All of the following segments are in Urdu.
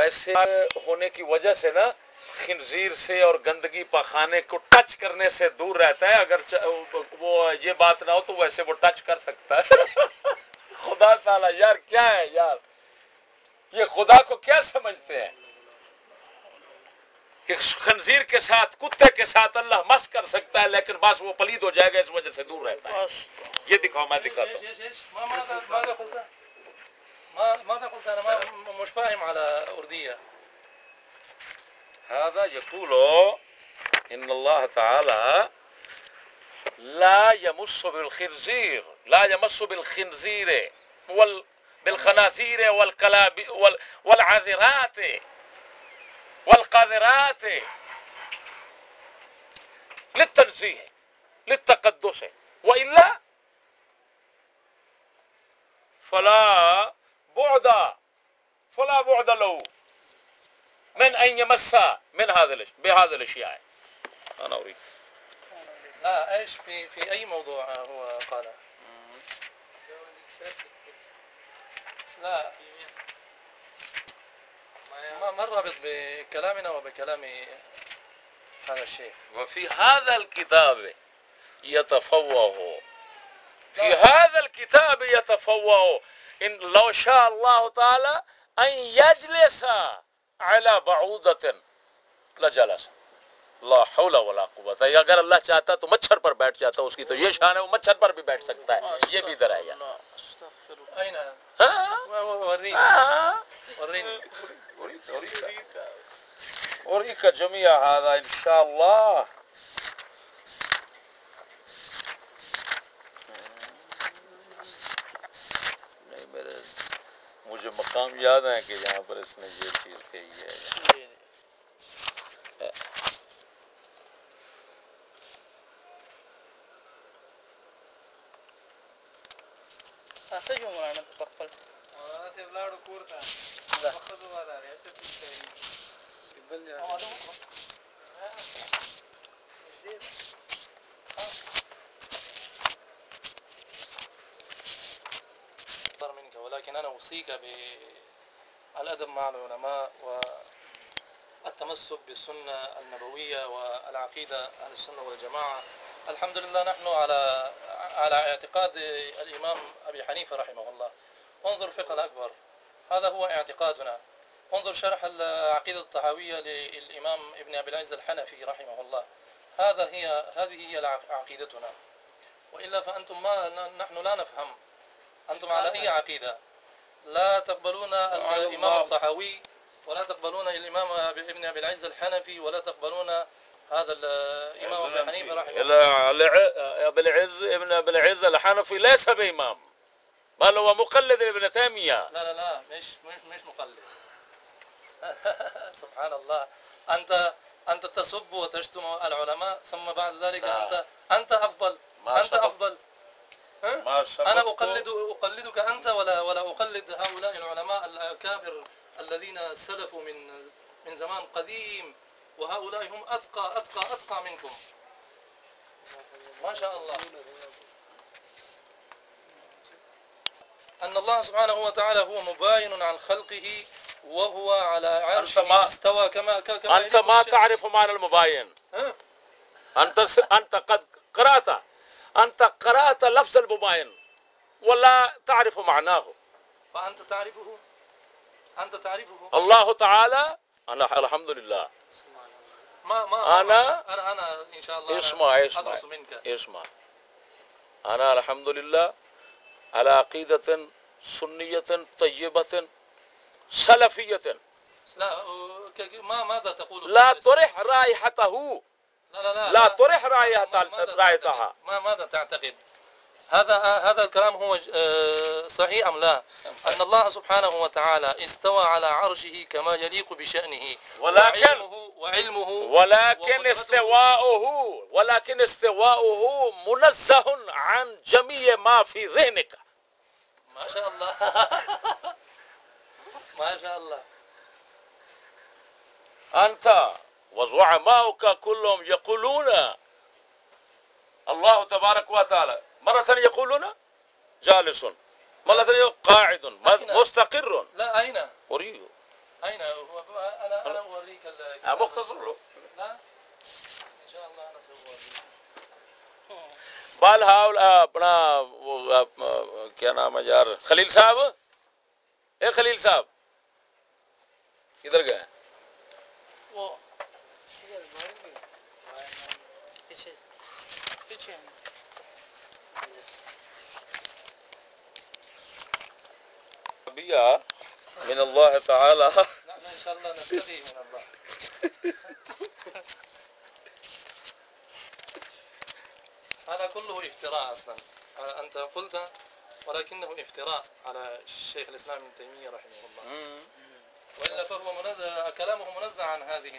वैसे होने की वजह से ना खिंजीर से और गंदगी पाखाने को टच करने से दूर रहता है। अगर वो ये बात ना हो तो वैसे वो टच कर सकता है। खुदा ताला यार क्या है यार, ये खुदा को क्या समझते हैं कि खंजीर के साथ कुत्ते के साथ अल्लाह मस कर सकता है, लेकिन बस वो पलीद हो जाएगा इस वजह से दूर रहता है। ये दिखाओ, मैं दिखाता हूँ। ماذا قلت أنا مش فاهم على أردية. هذا يقول إن الله تعالى لا يمس بالخنزير، لا يمس بالخنزير بالخنازير والكلاب والعذرات والقاذرات للتنزيه للتقدس، وإلا فلا بعد له من أن يمس من بهذه الأشياء. أنا أريد لا ايش في اي موضوع هو قال؟ لا ما الرابط بكلامنا وبكلام هذا الشيخ؟ وفي هذا الكتاب يتفوه، في هذا الكتاب يتفوه إن لو شاء الله تعالى أن يجلس على بعوضة لجلس، لا हौला वला कुव्वता। अगर अल्लाह चाहता तो मच्छर पर बैठ जाता, उसकी तो ये शान है, वो मच्छर पर भी बैठ सकता है। ये भी इधर है यार। أين؟ وريني أريك جميع هذا إن شاء الله. नहीं, मुझे मकाम याद है कि यहाँ पर इसने ये चीज कही है। أحتاجه معنا تقبل. أنا لاړو کور ته خپل والا راځي چې بل ځای منك، ولكن أنا أوصيك بالأدب مع العلماء والتمسك بالسنة النبوية والعقيدة أهل السنة والجماعة. الحمد لله نحن على اعتقاد الإمام أبي حنيفة رحمه الله. انظر الفقه الأكبر، هذا هو اعتقادنا. انظر شرح العقيدة الطحاوية للإمام ابن أبي العز الحنفي رحمه الله. هذه هي عقيدتنا، وإلا فأنتم نحن لا نفهم أنتم على أي عقيدة. لا تقبلون الإمام الطحاوي، ولا تقبلون الإمام ابن أبي العز الحنفي، ولا تقبلون هذا الإمام أبي حنيفة رحمه الله. ابن أبي العز الحنفي ليس بإمام، بل هو مقلد ابن تيمية. لا مش مقلد. سبحان الله. أنت تسب وتشتم العلماء، ثم بعد ذلك أنت أفضل. أنت أفضل. أنا أقلدك أنت ولا أقلد هؤلاء العلماء الأكابر الذين سلفوا من زمان قديم، وهؤلاء هم أتقى منكم ما شاء الله. أن الله سبحانه وتعالى هو مباين عن خلقه، وهو على عرشه استوى كما أنت ما تعرف معنى المباين. أنت قد قرأت لفظ المباين ولا تعرف معناه. فأنت تعرفه. الله تعالى. أنا الحمد لله. أنا إن شاء الله أدرس منك. اسمع. أنا الحمد لله على عقيدة سنية طيبة سلفية. ماذا تقول؟ لا طرح رائحته. لا طرح رائحتها. ماذا تعتقد؟ هذا الكلام هو صحيح أم لا؟ أن الله سبحانه وتعالى استوى على عرشه كما يليق بشأنه، ولكن استواؤه منزه عن جميع ما في ذهنك. ما شاء الله. ما شاء الله. أنت وزعماؤك كلهم يقولون الله تبارك وتعالى، مرة يقولون جالس، مرة قاعد، مستقر. لا أين؟ أريد أين هو؟ أنا أوريك مختصر له. لا إن شاء الله أنا سأوريك. बाल हाउल अपना वो क्या नाम है यार, खलील साहब, ए खलील साहब किधर गए? वो पीछे पीछे बिया मिन अल्लाह ताला, إن شاء الله نستحي من الله. هذا كله افتراء أصلا، أنت قلت، ولكنه افتراء على الشيخ الإسلام ابن تيمية رحمه الله، وإلا فهو كلامه منزه عن هذه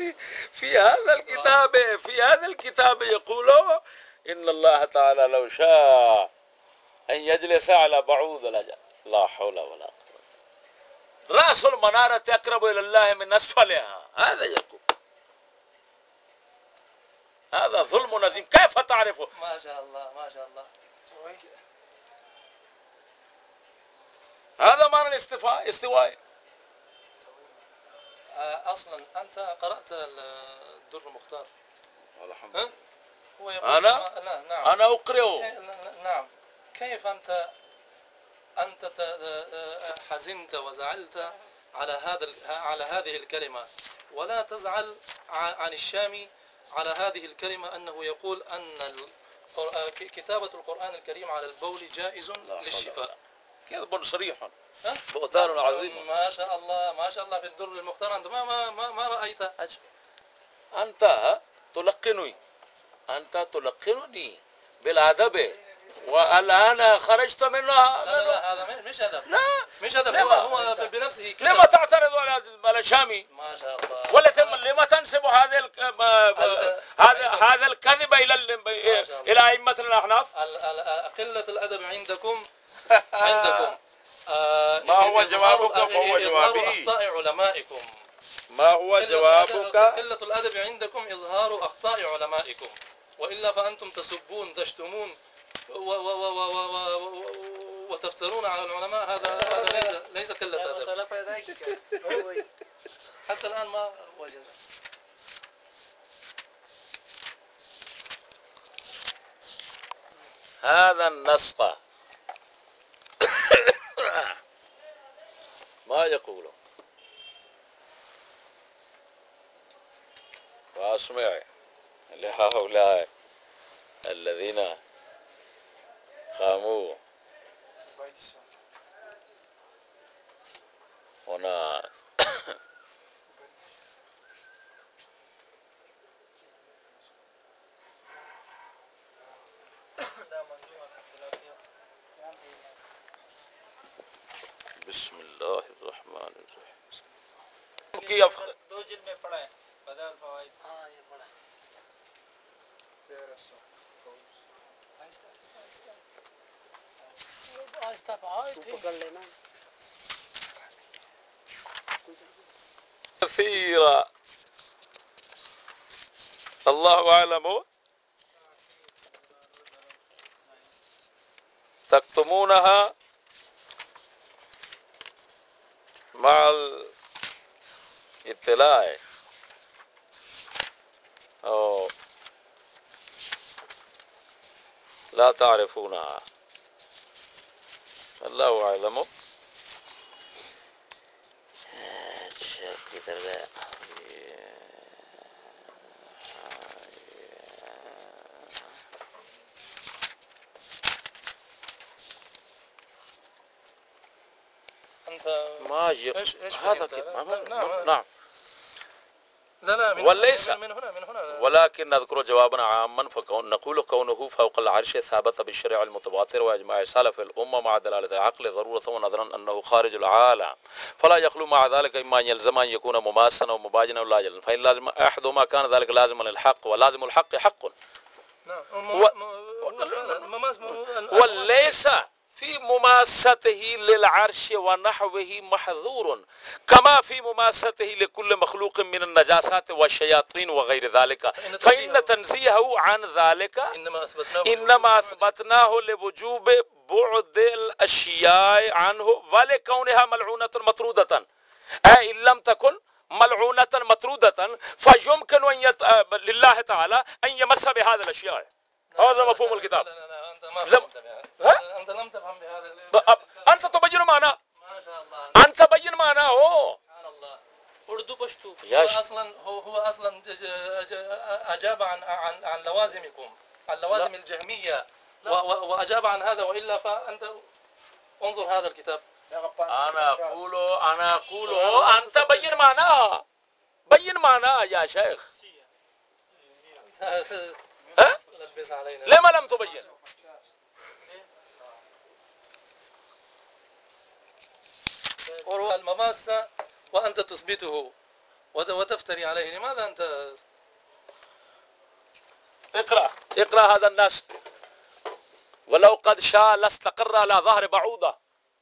في هذا الكتاب يقول إن الله تعالى لو شاء أن يجلس على بعوض لجأ، لا حول ولا قوة، رأس المنارة أقرب إلى الله من أسفلها، هذا يقول، هذا ظلم عظيم، كيف تعرفه؟ ما شاء الله ما شاء الله. هذا معنى الاستواء. أصلا أنت قرأت الدر المختار؟ الحمد لله. هو يقول نعم أنا أقرأه. نعم. كيف أنت حزنت وزعلت على هذه الكلمة، ولا تزعل عن الشامي على هذه الكلمة، أنه يقول أن كتابة القرآن الكريم على البول جائز للشفاء. كذب صريح، بهتان عظيم. ما شاء الله ما شاء الله في الدر المختار. أنت ما رأيت؟ أنت تلقنني بالأدب، والآن خرجت منها. لا هذا مش هدف. لا مش هدف. هو بنفسه كتب. لما تعترض على الشامي؟ ما شاء الله. ولا لما تنسب هذا الكذب إلى أئمة الأحناف؟ قلة الأدب عندكم ما هو جوابك؟ فهو جوابي. أخطاء علمائكم. ما هو جوابك؟ قلة الأدب عندكم إظهار أخطاء علمائكم، وإلا فأنتم تسبون تشتمون وتفترون على العلماء. هذا ليس قلة أدب. حتى الآن ما وجد. هذا النسق ما يقوله، واسمع لهؤلاء الذين قاموا هنا بسم الله الرحمن الرحيم. दो जिल्द में पढ़ा है बदाल फवाइद। हाँ ये पढ़ा है। आहिस्ता पकड़ लेना। كثيرة الله أعلم تكتمونها مع الاطلاع أو لا تعرفونها، الله أعلم. أنت ما إيش هذا نعم. لا وليس من هنا ولكن نذكر جوابنا عاما، نقول كونه فوق العرش ثابت بالشريعة المتواتر وإجماع سلف الأمة مع دلالة العقل ضرورة ونظرا أنه خارج العالم، فلا يخلو مع ذلك إما أن يلزم أن يكون مماسا أو مباجنا ولا يلزم، فإن لازم أحدهما كان ذلك لازما للحق، ولازم الحق حق. وليس في مماسته للعرش ونحوه محظور، كما في مماسته لكل مخلوق من النجاسات والشياطين وغير ذلك، فإن تنزيهه عن ذلك إنما أثبتناه لوجوب بعد الأشياء عنه ولكونها ملعونة مطرودة. أي إن لم تكن ملعونة مطرودة فيمكن لله تعالى أن يمس بهذه الأشياء. هذا مفهوم الكتاب. لا أنت ما فهمت بهذا. أنت لم تفهم بهذا. أنت تبين معناه. ما شاء الله. أنت تبين معناه. سبحان الله. أردو بشتو. هو أصلا أجاب عن لوازمكم، عن لوازم الجهمية، وأجاب عن هذا، وإلا فأنت انظر هذا الكتاب. أنا أقول أنت بين معناه. بين معناه يا شيخ. لبس علينا. لما لم تبين؟ المماسة وأنت تثبته وتفتري عليه، لماذا أنت؟ اقرأ هذا النص: ولو قد شاء لاستقر على ظهر بعوضة.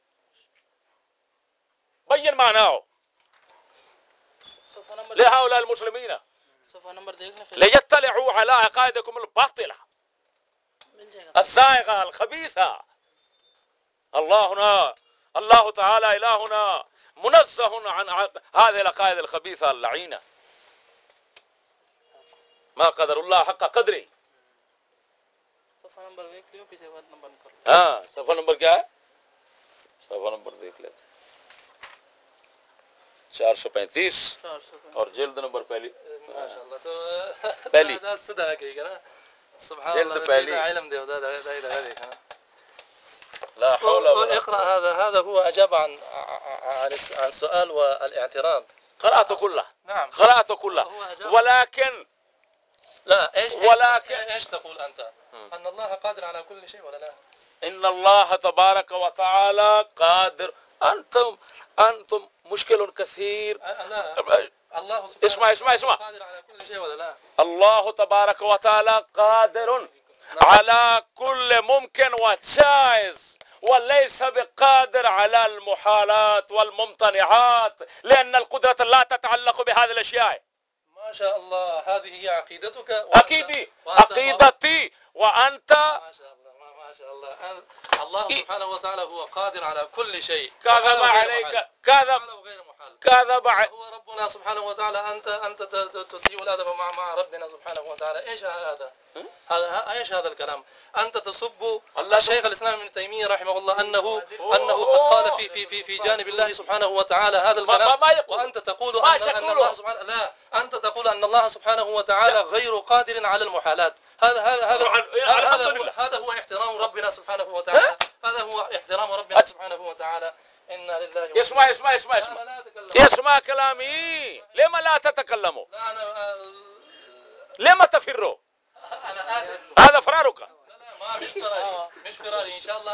بين معناه لهؤلاء المسلمين ليطلعوا على عقائدكم الباطلة الزائغة الخبيثة. الله تعالى إلهنا منزه عن هذه العقائد الخبيثة اللعينة. ما قدر الله حق قدره. صفحة نمبر क्या है? صفحة नंबर देख लेते 435 और जिल्द नंबर पहली. माशाअल्लाह. तो पहली هذا الصدق كده. سبحان جلد الله. पहली. ده علم ده هذه. لا حول ولا اقرأ هذا هو أجاب عن سؤال والاعتراض. قرأت كله. نعم قرأت كله. ولكن ايش تقول أنت؟ أن الله قادر على كل شيء ولا لا؟ إن الله تبارك وتعالى قادر. أنتم مشكل كثير. لا. الله سبحانه اسمع قادر على كل شيء ولا لا؟ الله تبارك وتعالى قادر على كل ممكن وجائز، وليس بقادر على المحالات والممتنعات، لأن القدرة لا تتعلق بهذه الأشياء. ما شاء الله. هذه هي عقيدتك. عقيدتي وأنت. ما شاء الله. ما شاء الله. الله سبحانه وتعالى هو قادر على كل شيء. كذب عليك. كذب. هو ربنا سبحانه وتعالى. أنت تسيء الأدب مع ربنا سبحانه وتعالى. إيش هذا؟ ايش هذا الكلام؟ انت تسب الشيخ الاسلام ابن تيميه رحمه الله انه قد قال في جانب الله سبحانه وتعالى هذا الكلام، وانت تقول ان الله سبحانه انت تقول ان الله سبحانه وتعالى غير قادر على المحالات. هذا هو احترام ربنا سبحانه وتعالى. هذا هو احترام ربنا سبحانه وتعالى. إنا لله. اسمع كلامي. لما لا تتكلموا؟ لا أنا لما تفروا؟ أنا آسف. هذا فرارك. لا ما مش فراري إن شاء الله.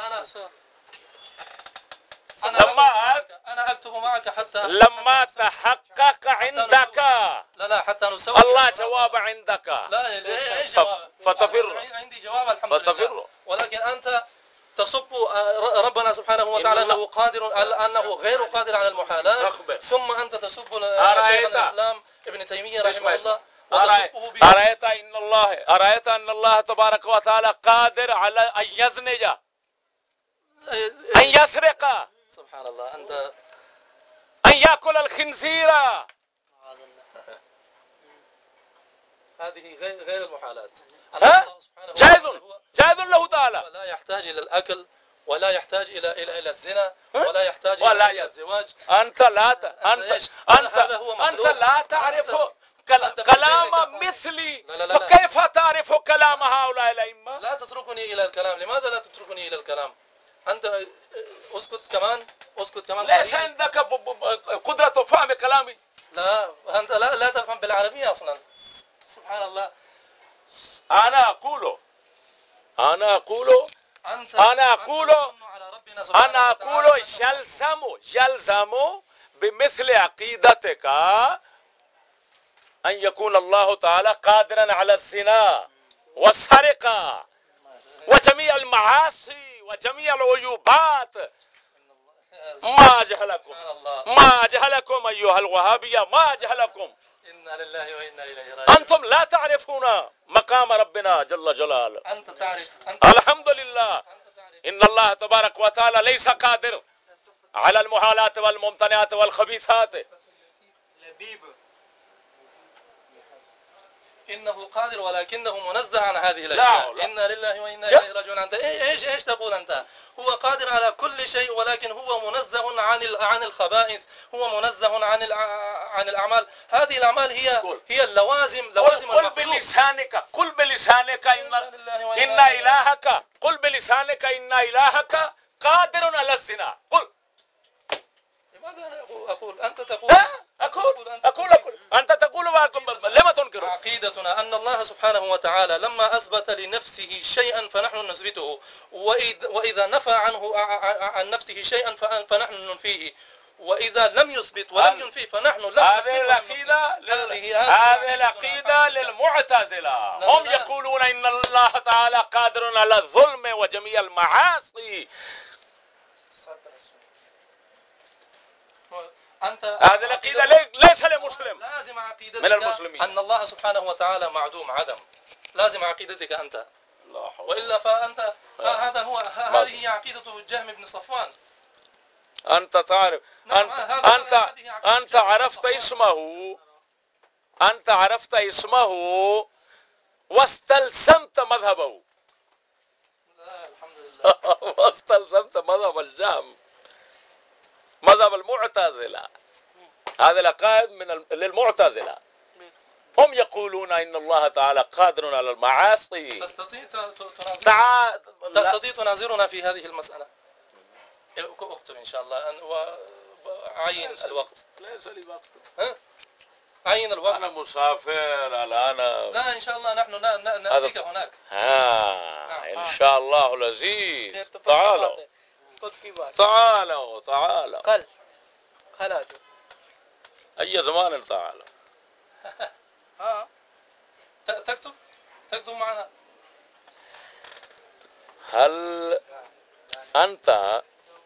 أنا أكتب معك حتى لما تحقق عندك. لا حتى نسوي. الله جواب عندك. لا إيش جواب؟ فتفر. عندي جواب الحمد لله. ولكن أنت تصب ربنا سبحانه وتعالى أنه أنه غير قادر على المحالات، ثم أنت تسب شيخ الإسلام ابن تيمية رحمه الله. أرأيت أن الله تبارك وتعالى قادر على أن يزني، أن يسرق، سبحان الله. أنت أن يأكل الخنزير. هذه غير المحالات. جائز له تعالى. لا يحتاج إلى الأكل، ولا يحتاج إلى الزنا، ولا يحتاج إلى الزواج. أنت لا تعرف كلام مثلي، فكيف تعرف كلام هؤلاء الأئمة؟ لا تتركني إلى الكلام. لماذا لا تتركني إلى الكلام؟ أنت اسكت كمان. ليس عندك قدرة فهم كلامي. لا أنت لا تفهم بالعربية أصلا. سبحان الله. أنا أقول يلزم بمثل عقيدتك أن يكون الله تعالى قادرا على الزنا والسرقة وجميع المعاصي وجميع العيوبات. ما جهلكم أيها الوهابية، ما جهلكم. إنا لله وإنا إليه راجعون. أنتم لا تعرفون مقام ربنا جل جلاله. أنت تعرف. الحمد لله. إن الله تبارك وتعالى ليس قادر على المحالات والممتنعات والخبيثات. إنه قادر ولكنه منزه عن هذه الأشياء. لا. إنا لله وإنا إليه راجعون. أنت إيش تقول أنت؟ هو قادر على كل شيء ولكن هو منزه عن الخبائث، هو منزه عن الأعمال. هذه الأعمال هي اللوازم، لوازم قل بلسانك، قل بلسانك إن إلهك، قل بلسانك إن إلهك قادر على الزنا. قل. لماذا أقول؟ أنت تقول. أقول أنت تقول لما تنكر؟ عقيدتنا أن الله سبحانه وتعالى لما أثبت لنفسه شيئا فنحن نثبته، وإذا نفى عنه عن نفسه شيئا فنحن ننفيه، وإذا لم يثبت ولم ينفي فنحن لا. هذه العقيدة للمعتزلة. هم يقولون إن الله تعالى قادر على الظلم وجميع المعاصي. هذه العقيدة ليس لمسلم لازم عقيدتك من المسلمين أن الله سبحانه وتعالى معدوم عدم. لازم عقيدتك أنت، وإلا فأنت هذه هي عقيدة جهم بن صفوان. أنت تعرف. أنت عرفت اسمه، أنت عرفت اسمه واستلزمت مذهبه. لا الحمد لله. واستلزمت مذهب الجهم، مذهب المعتزلة. هذا العقائد للمعتزلة. هم يقولون إن الله تعالى قادر على المعاصي. تستطيع تناظرنا في هذه المسألة؟ اكتب إن شاء الله وعين الوقت. ليس لي وقت. عين الوقت. أنا مسافر الآن. لا إن شاء الله نحن نأتيك هناك. إن شاء الله لذيذ. تعالوا تعالوا تعالوا. कल أي زمان تعالوا. تكتب معنا. هل أنت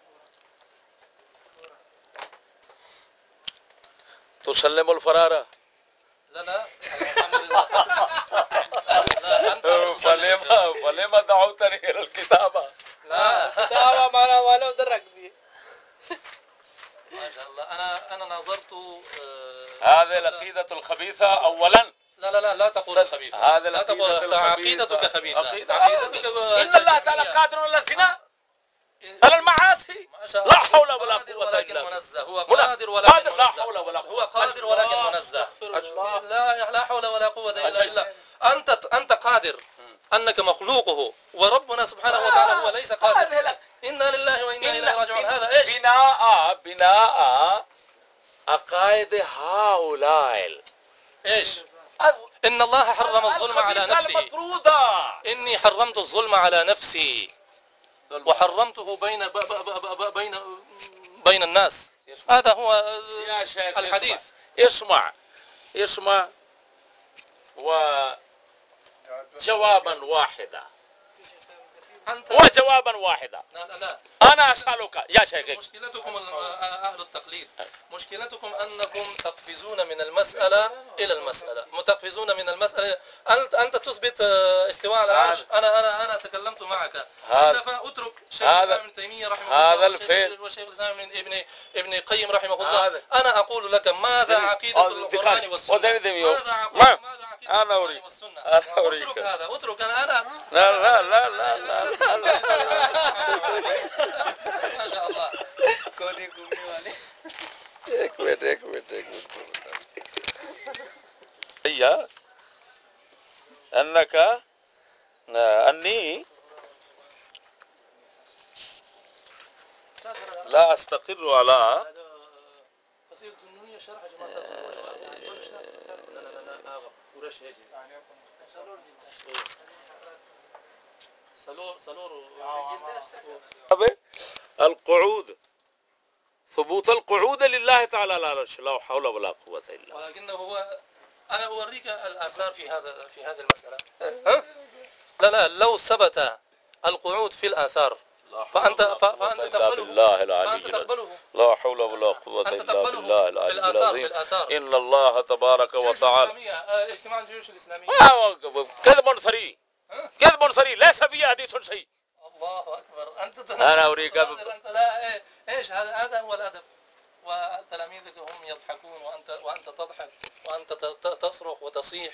تسلم الفرارة؟ لا الحمد لله. فلما دعوتني إلى الكتابة؟ لا كتابة معنا ولا درك دي. ما شاء الله. أنا نظرت. هذه العقيدة الخبيثة أولا. لا تقول خبيثة. هذه لا تقول عقيدتك خبيثة. عقيدتك إن الله تعالى قادر على الزنا، على المعاصي. لا حول ولا قوة إلا بالله. هو قادر ولكن منزه. لا حول ولا قوة. هو قادر ولكن منزه. لا حول ولا قوة إلا بالله. أنت قادر، أنك مخلوقه، وربنا سبحانه وتعالى هو ليس قادر. إنا لله وإنا إليه راجعون. هذا إيش؟ بناء عقائد هؤلاء. إيش؟ إن الله حرم الظلم على نفسه. إني حرمت الظلم على نفسي وحرمته بين الناس. هذا هو الحديث. اسمع وجوابا واحدا. لا. أنا أسألك يا شيخ. مشكلتكم أهل التقليد، مشكلتكم أنكم تقفزون من المسألة إلى المسألة، تقفزون من المسألة. أنت تثبت استواء على العرش. أنا تكلمت معك. فأترك شيخ الإسلام ابن تيمية رحمه الله وشيخ الإسلام ابن قيم رحمه الله. أنا أقول لك ماذا عقيدة القرآن والسنة. ماذا عقيدة القرآن والسنة. اترك هذا، اترك. أنا لا ما شاء الله. एक मिनट هي أنك أني لا أستقر على القعود، ثبوت القعود لله تعالى على العرش. لا حول ولا قوة إلا بالله. ولكنه هو. أنا أوريك الآثار في هذه المسألة. لا لو ثبت القعود في الآثار فأنت تقبله. لا حول ولا قوة إلا بالله العلي العظيم. إن الله تبارك وتعالى. اجتماع الجيوش الإسلامية كذب صريح ليس فيه حديث صحيح. الله أكبر. أنت أنا أريك. أنت لا ايش هذا هو الادب. وتلاميذك هم يضحكون وانت تضحك وانت تصرخ وتصيح.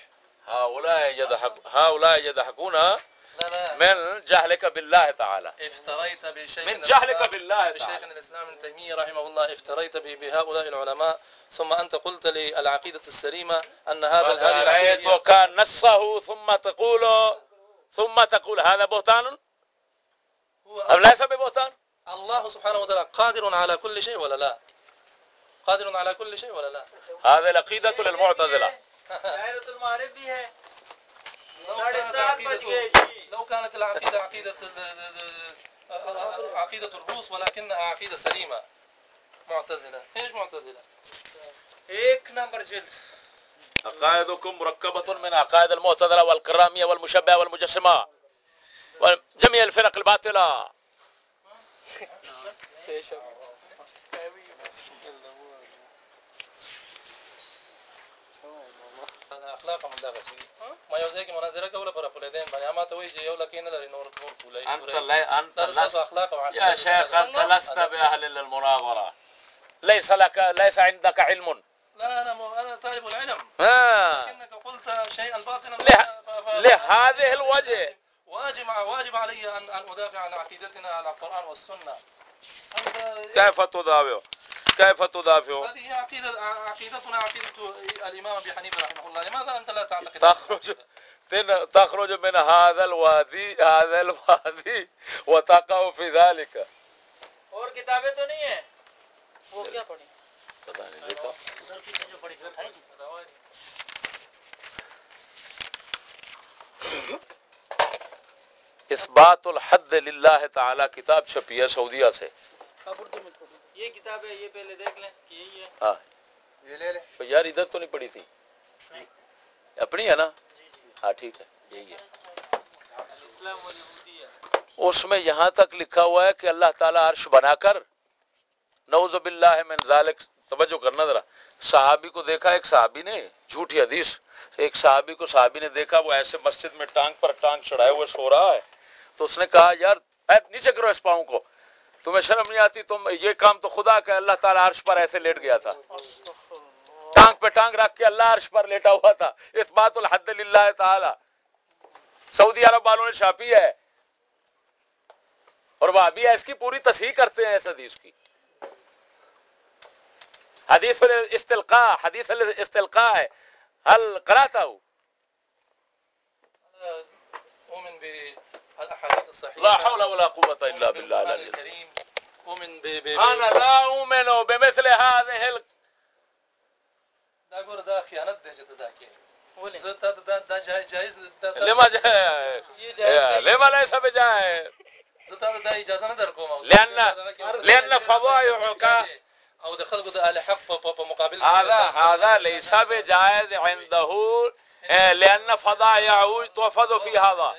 هؤلاء يضحكون لا من جهلك بالله تعالى، افتريت بشيخ من جهلك بالله بشيخ تعالى. الاسلام ابن تيميه رحمه الله، افتريت بهؤلاء العلماء، ثم انت قلت للعقيده السليمه ان هذه العقيده كان نصه ثم تقول هذا بهتان أم ليس ببهتان؟ الله سبحانه وتعالى قادر على كل شيء ولا لا؟ قادر على كل شيء ولا لا؟ هذه العقيدة للمعتزلة. دائرة المعارف भी है. لو كانت العقيدة عقيدة الروس ولكنها عقيدة سليمة. معتزلة. ايش معتزلة؟ एक नंबर جلد. عقائدكم مركبة من عقائد المعتزلة والكرامية والمشبهة والمجسمة وجميع الفرق الباطلة. اخلاق من دغه سي ما یو ځای کې مناظره کوله پر فلدين باندې ما ته وایي چې یو لکه نه لري نور کولای انت لست اخلاق يا شيخ، انت لست باهل للمناظرة، ليس عندك علم. لا انا طالب العلم، لكنك قلت شيئا باطلا لهذه الوجه واجب علي ان ادافع عن عقيدتنا على القرآن والسنة. كيف تدافع؟ هذه عقيدتنا عقيدة الإمام أبي حنيفة رحمه الله. لماذا أنت لا تعتقد؟ تخرج من هذا الوادي وتقع في ذلك. और किताबें तो नहीं है? वो क्या पढ़ी? पता नहीं देखा। उधर की जो पढ़ी उठाई जी। इस्बात الحد लिल्लाह ताला किताब छपी है सऊदीया से। ये किताब है, ये पहले देख लें कि यही है। हाँ ये ले लें। तो यार इधर तो नहीं पड़ी थी, अपनी है ना? हाँ ठीक है, यही है। उसमें यहाँ तक लिखा हुआ है कि अल्लाह ताला अर्श बनाकर नऊज़ु बिल्लाहि मिन ज़ालिक, तवज्जो करना जरा, सहाबी को देखा, एक सहाबी ने, झूठी हदीस, एक सहाबी ने देखा वो ऐसे मस्जिद में टांग पर टांग चढ़ाए हुए सो रहा है, तो उसने कहा यार नीचे करो इस पाँव को, तुम्हें शर्म नहीं आती, तुम ये काम तो खुदा का, अल्लाह ताला अर्श पर ऐसे लेट गया था, टांग पे टांग रख के अल्लाह अर्श पर लेटा हुआ था। इस्बातुल हद्द लिल्लाह ताला सऊदी अरब वालों ने छापी है और वह भी इसकी पूरी तस्हीह करते हैं इस हदीस की। हदीस इस्तिल्का है, हल क़राअता हूँ? أؤمن بالأحاديث الصحيحة لا حول ولا قوة إلا بالله العلي الكريم. أؤمن أنا لا أؤمن بمثل هذه دا ګور دا خیانت دی چې دا کې زه دا جایز لما ليس بجائز؟ زه ته دا اجازه نه درکوم، لأن فضائحك او د خلکو د اهل حق په مقابل هذا ليس بجائز عنده، لأن فضائحه تحفظ في هذا.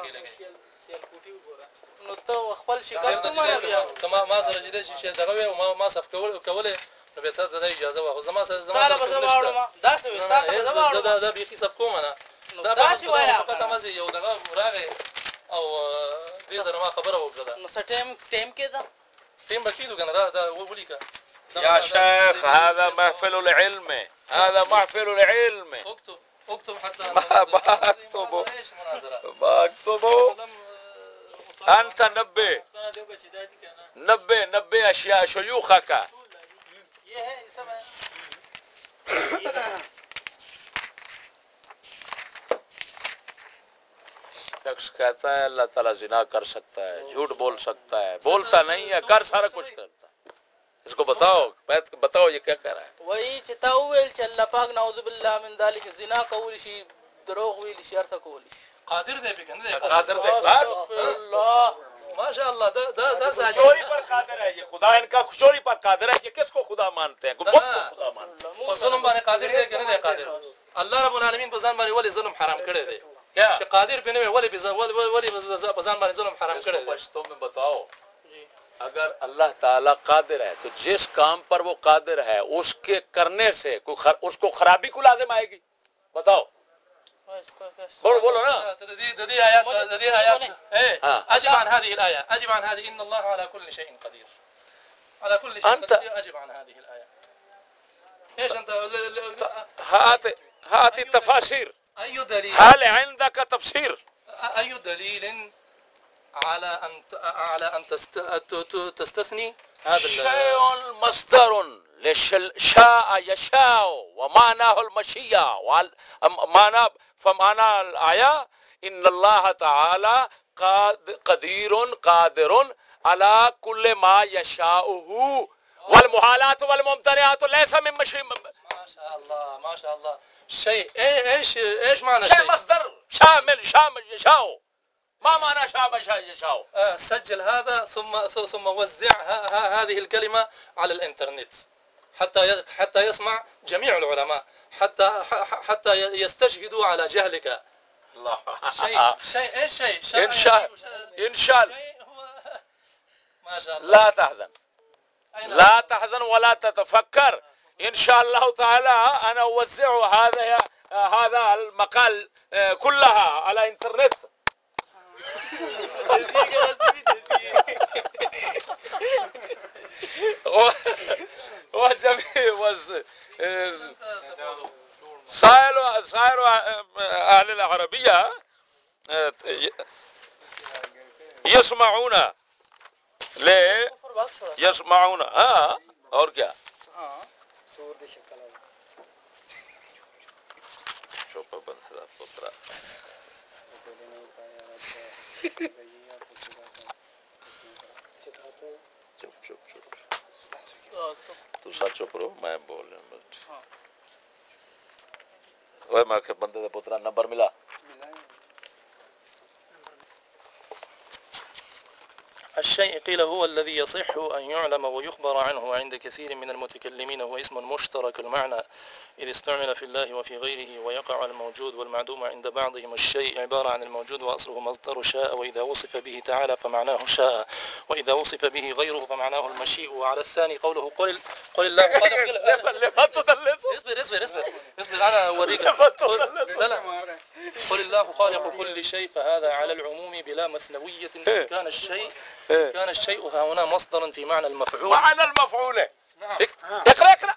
نو ته خپل شکست ما سره جدي شي دغه او ما صف کوله نو به ته د اجازه واخو زما طالب زما دا څه وستا دا بيخي صف کوم انا دا څه وایا فقط مزه یو دغه راغی او دې سره ما خبره وکړه. نو ټیم کې دا ټیم بکیدو کنه دا ولیکه يا شيخ هذا محفل العلم، هذا محفل العلم. اكتب حتى ما اكتبه. أنت نبه أشياء شيوخك. शख्स कहता है अल्लाह ताला जिना कर सकता है, झूठ बोल सकता है, बोलता नहीं है, कर सारा कुछ करता है। इसको बताओ ये क्या कह रहा है? वही चिताउल चल्ला पाक नाउज़ु बिल्लाह मिन ज़ालिक जिना कौल शी दरोग विल शी अर्थ कौल قادر دی کنه قادر دی الله माशाअल्लाह दा चोरी पर कादिर है ये, खुदा इनका चोरी पर कादिर है। ये किसको खुदा मानते हैं? बुत को खुदा मानते हैं। ظلم باندې قادر دی کنه دی قادر. الله رب العالمین په ځان باندې ولې ظلم حرام کړی دی؟ क्या چې قادر بنه ولې په ځان باندې ظلم حرام کړی دی؟ पश्तो में बताओ, अगर अल्लाह ताला कादिर है तो जिस काम पर वो कादिर है उसके करने से उसको खराबी को लाजिम आएगी? बताओ, बोलो ना। دي آيات أجب عن هذه الآية، أجب عن هذه إن الله على كل شيء قدير. على كل شيء أنت أجب عن هذه الآية. إيش أنت هات التفاسير. أي دليل؟ هل عندك تفسير؟ أي دليل على أن تستثني هذا شيء مصدر شاء يشاء ومعناه المشيئة فمعنى الآية إن الله تعالى قادر على كل ما يشاءه والمحالات والممتنعات ليس من مشيئة. ما شاء الله ما شاء الله. شيء ايش معنى شيء مصدر شامل يشاء. ما معنى شاء يشاء؟ سجل هذا ثم وزع هذه الكلمة على الانترنت حتى يسمع جميع العلماء حتى يستشهدوا على جهلك. الله. شيء ايش شيء إن شاء الله. ما شاء الله. لا تحزن لا تحزن ولا تتفكر. إن شاء الله تعالى أنا أوزع هذا المقال كلها على الإنترنت. وجميع صار أهل العربية يسمعون ليه يسمعون और क्या चुप तू सच चुप रहो मैं बोल रहा हूँ ओए मैं के बंदे दे पुत्रा नंबर मिला الشيء قيل هو الذي يصح أن يعلم ويخبر عنه عند كثير من المتكلمين هو اسم مشترك المعنى إذ استعمل في الله وفي غيره ويقع الموجود والمعدوم عند بعضهم. الشيء عبارة عن الموجود وأصله مصدر شاء وإذا وصف به تعالى فمعناه شاء وإذا وصف به غيره فمعناه المشيء. وعلى الثاني قوله قل الله لما تدلس اصبر أنا أوريك. قل الله خالق كل شيء فهذا على العموم بلا مثنوية. إن كان الشيء هنا مصدرا في معنى المفعول. معنى المفعول. نعم. اقرأ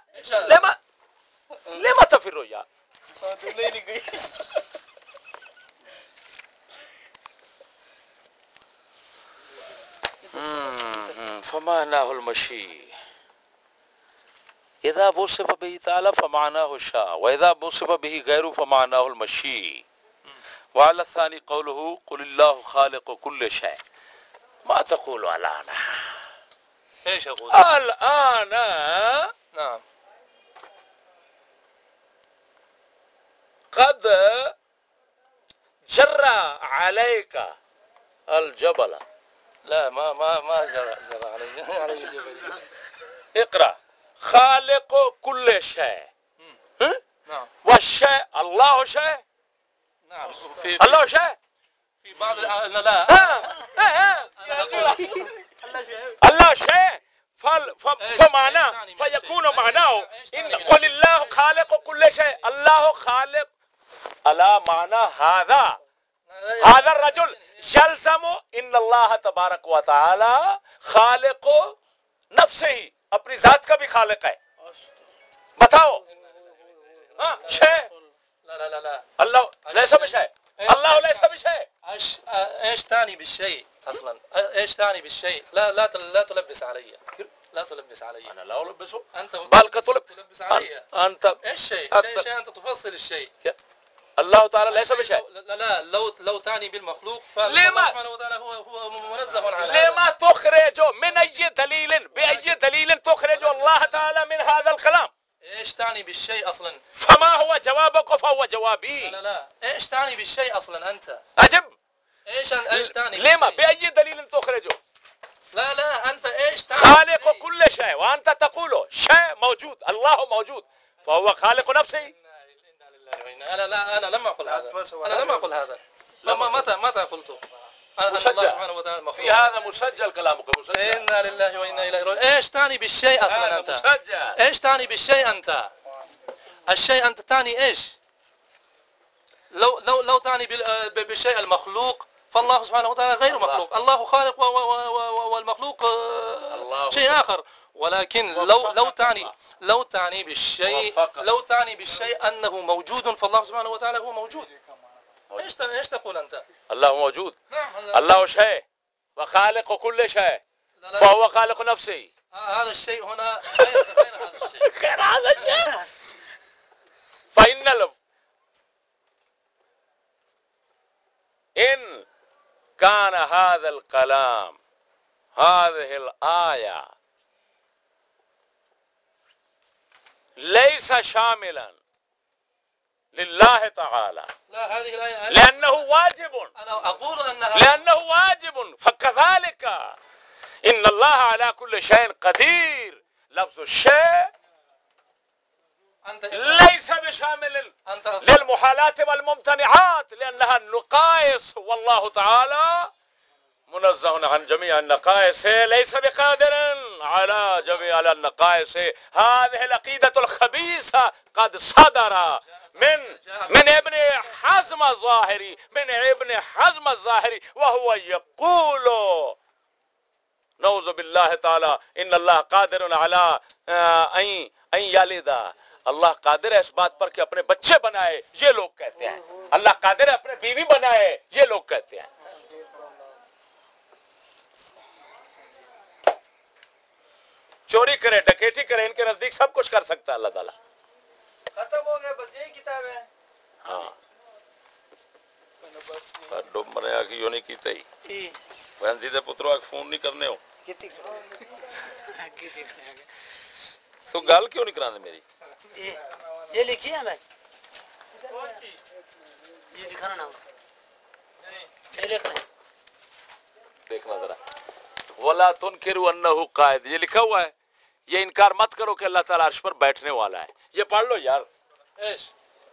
لما تفر يا فمعناه المشي إذا وصف به تعالى فمعناه الشاء وإذا وصف به غيره فمعناه المشي. وعلى الثاني قوله قل الله خالق كل شيء. ما تقول الآن؟ ايش اقول الآن؟ نعم. قد جرى عليك الجبل. لا ما جرى علي جبل. اقرأ خالق كل شيء. نعم. والشيء الله شيء. نعم. الله شيء في بعض لا الله شيء فمعناه فيكون معناه إن قل الله خالق كل شيء. الله خالق على معنى هذا الرجل يلزم إن الله تبارك وتعالى خالق نفسه अपनी जात का भी खालिक है. बताओ شيء لا الله ليس بشيء. الله ليس بشيء. ايش تعني بالشيء اصلا؟ ايش تعني بالشيء؟ لا تلبس علي. أنا لا ألبسه. انت بل تلبس علي. أنت ايش شيء انت تفصل الشيء. الله تعالى ليس بشيء. لا لو تعني بالمخلوق فالله سبحانه وتعالى هو منزه عن هذا. لما تخرج من أي دليل بأي دليل تخرج الله تعالى من هذا الكلام؟ ايش تعني بالشيء اصلا؟ فما هو جوابك فهو جوابي. لا ايش تعني بالشيء اصلا انت؟ أجب. ايش تعني لما بأي دليل تخرجه؟ لا انت ايش تعني؟ خالق كل شيء وأنت تقول شيء موجود الله موجود فهو خالق نفسه. أنا لم أقل هذا. متى قلت؟ أن الله سبحانه وتعالى في هذا مسجل كلامك مسجل. إنا لله وإنا إليه راجعون. إيش تعني بالشيء أصلا أنت؟ مسجل. إيش تعني بالشيء أنت؟ الشيء أنت تعني إيش؟ لو تعني بالشيء المخلوق فالله سبحانه وتعالى غير مخلوق. الله خالق والمخلوق شيء آخر. ولكن وفقك لو تعني بالشيء أنه موجود، فالله سبحانه وتعالى هو موجود. ايش تقول أنت؟ الله موجود. نعم الله شيء وخالق كل شيء، فهو خالق نفسه. هذا الشيء هنا غير هذا الشيء. غير هذا الشيء. فإن إن كان هذا الكلام، هذه الآية ليس شاملا لله تعالى، لا، هذه الآية لأنه واجب، أنا أقول أنها لأنه واجب، فكذلك إن الله على كل شيء قدير. لفظ الشيء ليس بشامل للمحالات والممتنعات، لأنها النقائص، والله تعالى منزه عن جميع النقائص، ليس بقادر على جميع النقائص. هذه العقيدة الخبيثة قد صدر من ابن حزم الظاهري، وهو يقول نعوذ بالله تعالی ان اللہ قادر علی ان یلد، اللہ قادر ہے اس بات پر کہ اپنے بچے بنائے، یہ لوگ کہتے ہیں. اللہ قادر ہے اپنے بیوی بنائے، یہ لوگ کہتے ہیں. چوری کرے، ڈکیتی کرے، ان کے نزدیک سب کچھ کر سکتا ہے اللہ تعالیٰ. ختم ہو گیا، بس یہی کتاب ہے. ہاں ڈوب مرے آگے یوں نہیں کیتے ہی بہن جی دے پترو آگ فون نہیں کرنے ہو تو گال کیوں نہیں کرانے میری؟ یہ لکھی ہے بھائی، یہ دکھانا نا، یہ لکھ رہے ہیں، دیکھنا ذرا. وَلَا تُنْكِرُوا أَنَّهُ قَائِدٌ، یہ لکھا ہوا ہے. یہ انکار مت کرو کہ اللہ تعالیٰ عرش پر بیٹھنے والا ہے. یہ پڑھ لو یار. ايش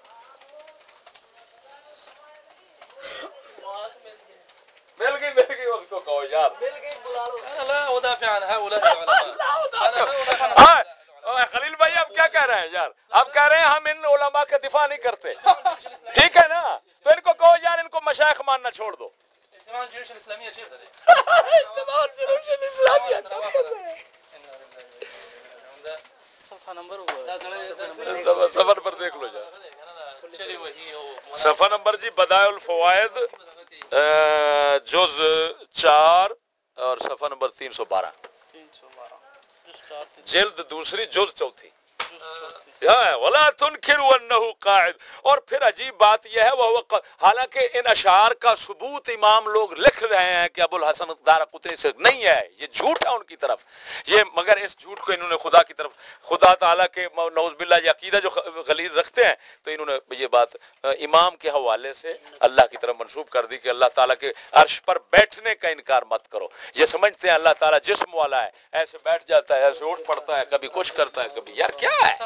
مل گئی اس کو کہو یار. انا لا ادافع عن هؤلاء العلماء. خلیل بھائی آپ کیا کہہ رہے ہیں یار؟ آپ کہہ رہے ہیں ہم ان علماء کا دفاع نہیں کرتے، ٹھیک ہے نا؟ تو ان کو کہو یار ان کو مشائخ ماننا چھوڑ دو. اجتماع الجيوش الاسلاميه كيف هذه؟ اجتماع الجيوش الاسلاميه صفحہ نمبر ہوا، سفر پر دیکھ لو یار. صفحہ نمبر جی بدائع الفوائد جز 4 اور صفحہ نمبر 312، جلد دوسری جز چوتھی. وَلَا تُنْكِرُوا أَنَّهُ قَاعِدٌ. اور پھر عجیب بات یہ ہے حالانکہ ان اشعار کا ثبوت امام لوگ لکھ رہے ہیں کہ ابو الحسن دارقطنی سے نہیں ہے، یہ جھوٹ ہے ان کی طرف یہ، مگر اس جھوٹ کو انہوں نے خدا کی طرف، خدا تعالیٰ کے نعوذ باللہ یہ عقیدہ جو غلیظ رکھتے ہیں، تو انہوں نے یہ بات امام کے حوالے سے اللہ کی طرف منسوب کر دی کہ اللہ تعالیٰ کے عرش پر بیٹھنے کا انکار مت کرو. یہ سمجھتے ہیں اللہ تعالیٰ جسم والا ہے، ایسے بیٹھ جاتا ہے، ایسے اٹھ پڑتا ہے، کبھی کچھ کرتا ہے، کبھی یار کیا ہے،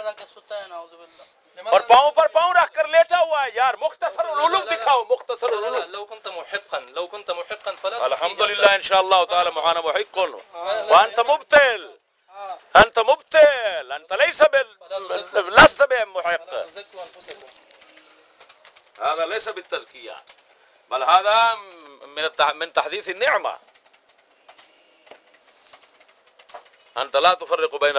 اور پاؤں پر پاؤں رکھ کر لیٹا ہوا ہے یار. مختصر العلوم دکھاؤ، مختصر العلوم. لو كنت محقا فلا الحمدللہ انشاءاللہ تعالی معانا محق وانت مبتل، انت مبتل، انت لست بمحق. هذا ليس بالتزكية بل هذا من تحديث النعمة. أنت لا تفرق بين.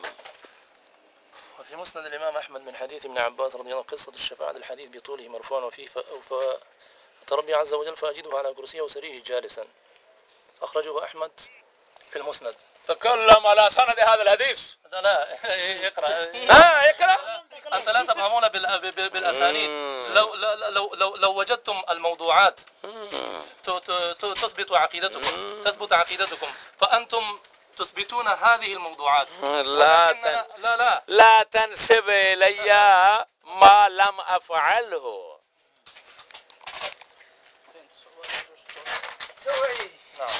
وفي مسند الإمام أحمد من حديث ابن عباس رضي الله عنه قصة الشفاعة، الحديث بطوله مرفوعا وفيه فربي عز وجل فأجده على كرسيه وسريه جالسا، أخرجه أحمد في المسند. تكلم على سند هذا الحديث. لا اقرأ. اقرأ. أنت لا تفهمون بالأسانيد. لو وجدتم الموضوعات تثبت عقيدتكم فأنتم تثبتون هذه الموضوعات. لا تنسب إلي ما لم أفعله. نعم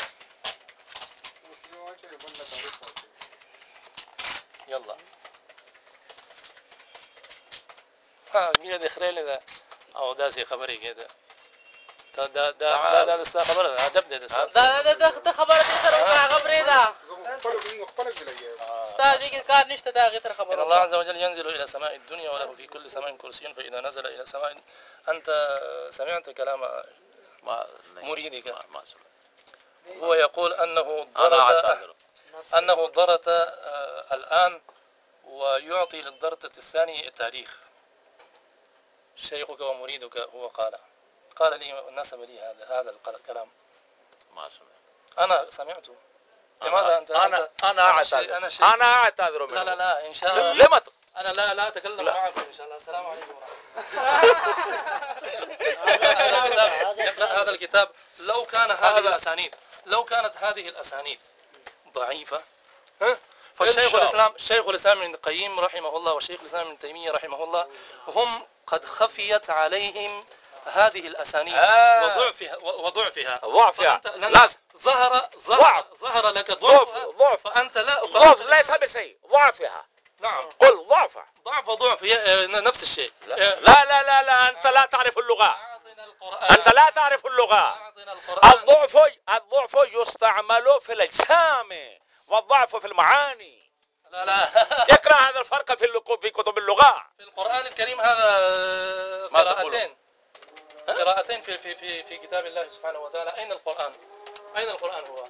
يلا مين اللي خلال ذا او داسي خبري كده دا لسه خبر ده ادب ده دا خبره دې تر وکړه خبرې ده استاد دې کار نشته دا غتر خبره. ان الله عز وجل ينزل الى سماء الدنيا وله في كل سماء كرسي، فاذا نزل الى سماء انت سمعت كلام مريدك هو يقول انه أنا أعتذر. أنه درت الآن ويعطي للدرجة الثانية التاريخ. شيخك ومريدك هو قال لي نسب لي هذا الكلام. ما سمعت. أنا سمعته. لماذا أنا أعتذر منه. لا إن شاء الله. لما أنا لا أتكلم معكم إن شاء الله. السلام عليكم ورحمة الله. يقرأ هذا الكتاب. لو كانت هذه الأسانيد ضعيفة شيخ الإسلام ابن القيم رحمه الله وشيخ الإسلام ابن تيمية رحمه الله هم قد خفيت عليهم هذه الأسانيد وضعفها. لازم ظهر لك ضعف فأنت ضعف ليس بشيء. ضعفها. نعم. قل ضعف نفس الشيء. لا أنت لا تعرف اللغة. الضعف يستعمل في الأجسام والضعف في المعاني. لا اقرأ هذا الفرق في كتب اللغة. في القرآن الكريم هذا قراءتين في كتاب الله سبحانه وتعالى. أين القرآن هو؟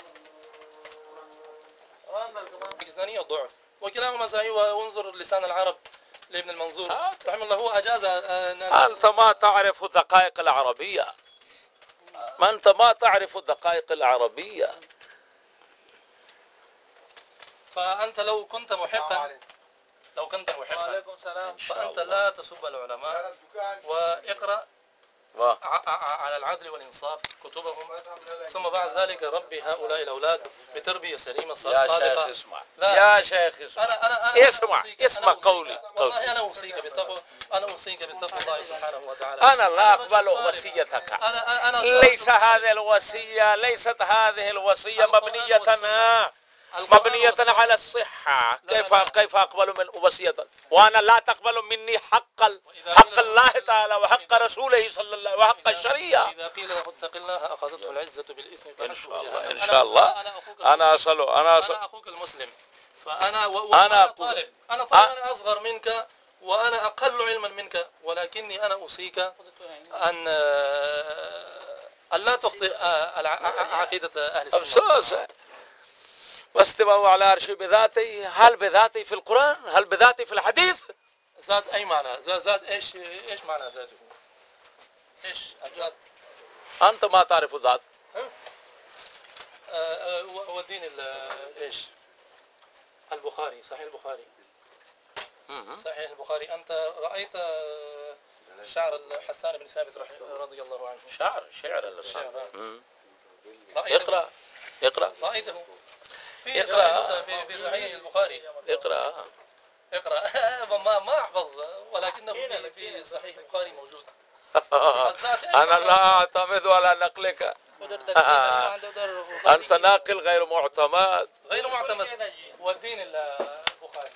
الباكستانية ضعف وكلاهما صحيح. وانظر لسان العرب لابن المنظور رحمه الله هو أجاز. أنت ما تعرف دقائق العربية. فأنت لو كنت محقا فأنت لا تسب العلماء واقرأ على العدل والإنصاف كتبهم ثم بعد ذلك ربي هؤلاء الأولاد بتربية سليمة صادقة. يا شيخ اسمع. اسمع قولي. والله أنا أوصيك بالتقوى. الله سبحانه وتعالى. أنا لا أقبل وصيتك. ليست هذه الوصية مبنية على الصحة. كيف أقبل من وصية وأنا لا تقبل مني حق الله تعالى وحق رسوله صلى الله عليه وسلم وحق الشريعة. إذا قيل له اتق الله أخذته العزة بالإثم إن شاء الله. أنا أخوك المسلم. وأنا طالب. أنا أصغر منك وأنا أقل علما منك ولكني أنا أوصيك أن لا تخطئ عقيدة أهل السنة. واستووا على عرشه بذاته. هل بذاته في القرآن؟ هل بذاته في الحديث؟ ذات أي معنى؟ ذات إيش معنى ذاته؟ إيش الذات؟ أنت ما تعرف الذات. والدين إيش؟ البخاري. صحيح البخاري. أنت رأيت شعر حسان بن ثابت رضي الله عنه؟ شعر اقرأ. رأيته في صحيح البخاري. اقرأ. ما أحفظ ولكنه في صحيح البخاري موجود. أنا لا أعتمد على نقلك. أنت ناقل غير معتمد. والدين البخاري.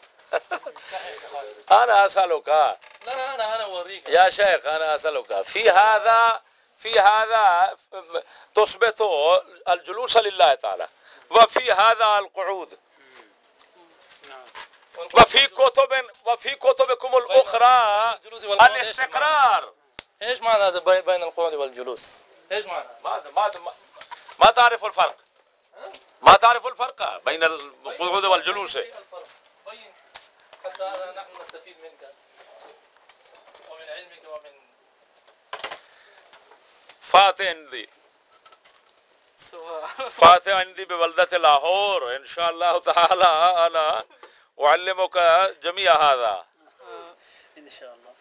أنا أسألك. لا أنا أوريك يا شيخ. أنا أسألك في هذا تثبت الجلوس لله تعالى وفي هذا القعود وفي كتبكم الأخرى الاستقرار. ايش معنى بين القعود والجلوس؟ ايش معنى؟ ما تعرف الفرق؟ ما تعرف الفرق بين القعود والجلوس؟ بين حتى نحن نستفيد منك ومن علمك ومن فات عندي ببلدة لاهور إن شاء الله تعالى. أنا أعلمك جميع هذا إن شاء الله.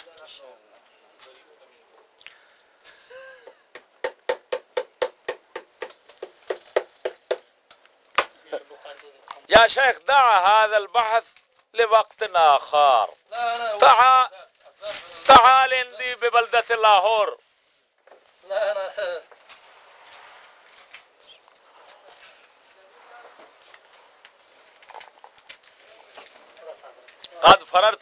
يا شيخ دع هذا البحث لوقت آخر. تعال عندي ببلدة لاهور. لا أنا قد فررت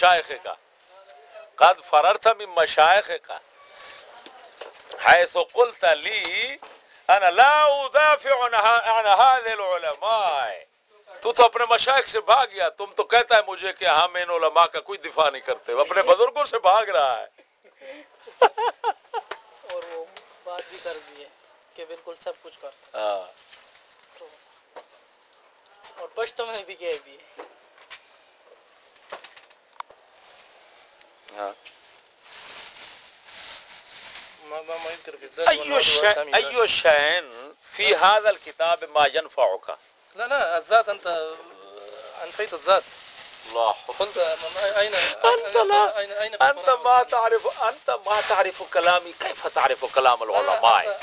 من مشايخك حيث قلت لي أنا لا أدافع عن هذه العلماء. تو تو अपने मशाइख से भाग गया. तुम तो कहता है मुझे कि हम इन उलमा का कोई दिफा नहीं करते. अपने बुजुर्गों से भाग रहा है. और वो बात भी कर दी है कि बिल्कुल सब कुछ करता. और पश्तो में भी कह भी हाँ। ما يذكر في الذات والمعاد والأسامي. أي شيء في هذا الكتاب ما ينفعك. لا الذات أنت أنفيت الذات. الله. قلت أين أنت ما تعرف كلامي. كيف تعرف كلام العلماء؟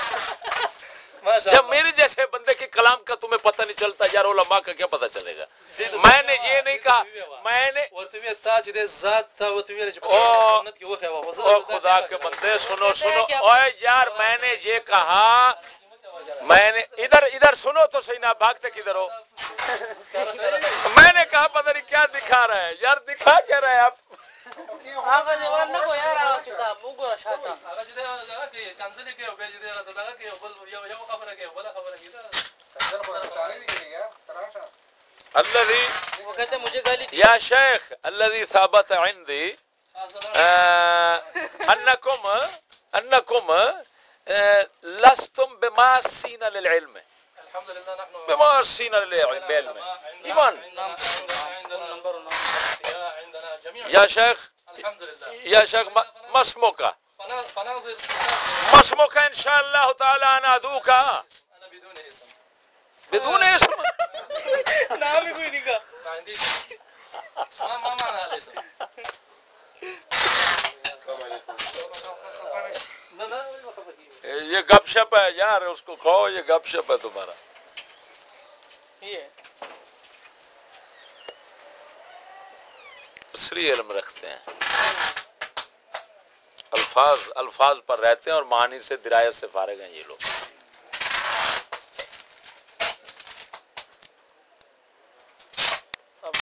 जब मेरे जैसे बंदे के कलाम का तुम्हें पता नहीं चलता यार उलमा का क्या पता चलेगा। मैंने ये नहीं कहा मैंने ओ खुदा के बंदे सुनो ओए यार मैंने ये कहा मैंने इधर सुनो तो सही ना भागते किधर हो। मैंने कहा पता नहीं क्या दिखा रहा है यार दिखा क्या रहा है आप يا شيخ الذي ثابت عندي أنكم لستم بماسين للعلم. الحمد لله نحن بماسين للعلم. إيمان يا شيخ الحمد لله يا شيخ ما اسمك؟ فننظر ما اسمك إن شاء الله تعالى أنا أدعوك. أنا بدون اسم. بدون اسم؟ नाम ही कोई नहीं का ما عنديش ما معنى الاسم. ये गपशप है यार उसको कहो ये गपशप है तुम्हारा। ये असली इल्म रखते हैं अल्फाज पर रहते हैं और मानी से दिरायत से फारिग हैं ये लोग।